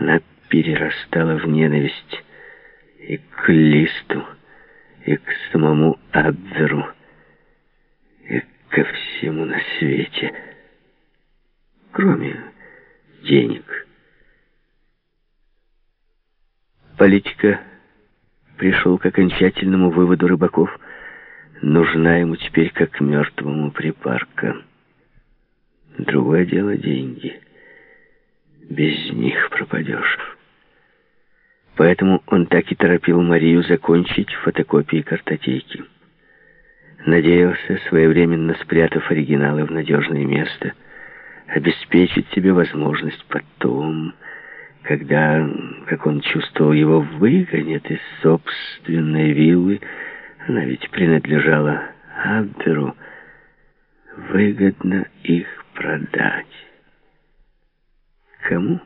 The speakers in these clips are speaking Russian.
Она перерастала в ненависть и к Листу, и к самому Абверу, и ко всему на свете, кроме денег. Политика пришел к окончательному выводу Рыбаков: нужна ему теперь как мертвому припарка. Другое дело — деньги. Без них пропадешь. Поэтому он так и торопил Марию закончить фотокопии картотеки. Надеялся, своевременно спрятав оригиналы в надежное место, обеспечить себе возможность потом, когда, как он чувствовал, его выгонят из собственной виллы, она ведь принадлежала Абверу, выгодно их продать. Кому?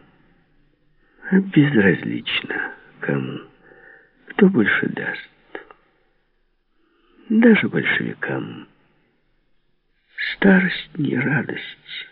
Безразлично кому. Кто больше даст? Даже большевикам. Старость не радость.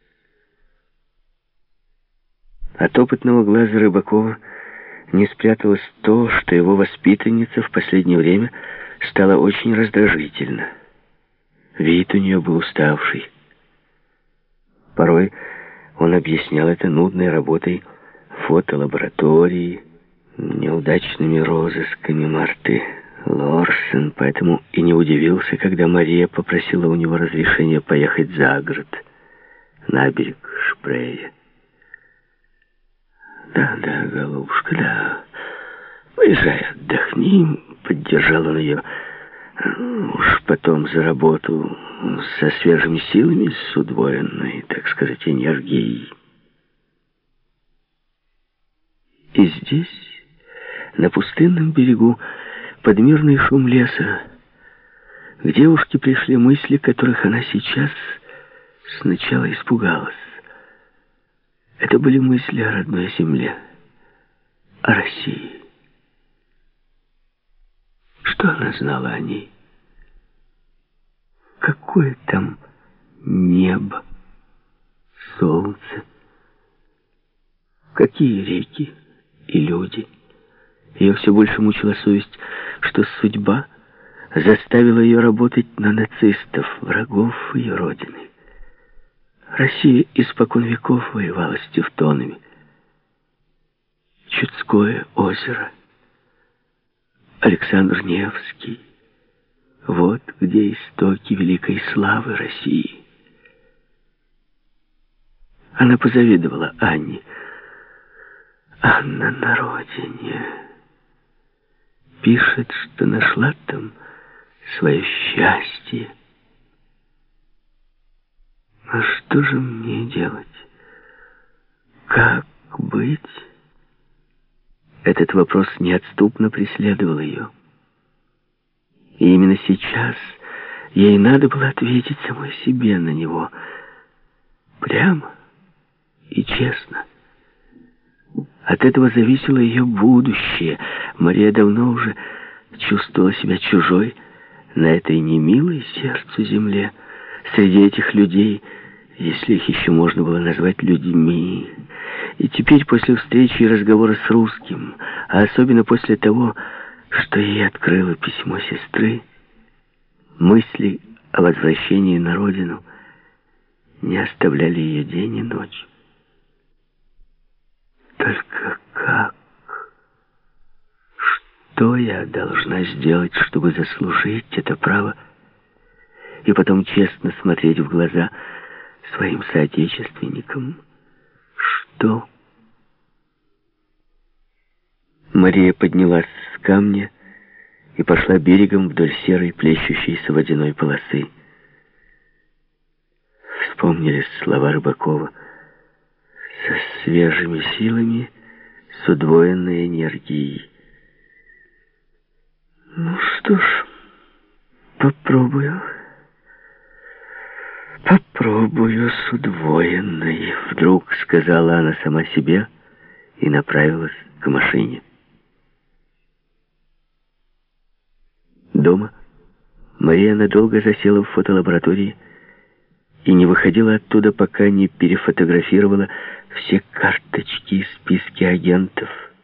От опытного глаза Рыбакова не спряталось то, что его воспитанница в последнее время стала очень раздражительна. Вид у нее был уставший. Порой он объяснял это нудной работой фотолаборатории, неудачными розысками Марты Лорсен, поэтому и не удивился, когда Мария попросила у него разрешения поехать за город, на берег Шпрея. «Да, голубушка, да. Поезжай, отдохни», — поддержал он ее. «Уж потом за работу со свежими силами, с удвоенной, так сказать, энергией». И здесь, на пустынном берегу, под мирный шум леса, к девушке пришли мысли, которых она сейчас сначала испугалась. Это были мысли о родной земле, о России. Что она знала о ней? Какое там небо, солнце, какие реки и люди. Ее все больше мучила совесть, что судьба заставила ее работать на нацистов, врагов ее родины. Россия испокон веков воевала с тевтонами. Чудское озеро, Александр Невский — вот где истоки великой славы России. Она позавидовала Анне. Анна на родине. Пишет, что нашла там свое счастье. А что же мне делать? Как быть? Этот вопрос неотступно преследовал ее. И именно сейчас ей надо было ответить самой себе на него. Прямо и честно. От этого зависело ее будущее. Мария давно уже чувствовала себя чужой на этой немилой сердцу земле, среди этих людей, если их еще можно было назвать людьми. И теперь, после встречи и разговора с русским, а особенно после того, что ей открыло письмо сестры, мысли о возвращении на родину не оставляли ее день и ночь. Только как? Что я должна сделать, чтобы заслужить это право и потом честно смотреть в глаза своим соотечественникам? Что? Мария поднялась с камня и пошла берегом вдоль серой плещущейся водяной полосы. Вспомнились слова Рыбакова: со свежими силами, с удвоенной энергией. Ну что ж, попробую с удвоенной, вдруг сказала она сама себе и направилась к машине. Дома Мария надолго засела в фотолаборатории и не выходила оттуда, пока не перефотографировала все карточки и списки агентов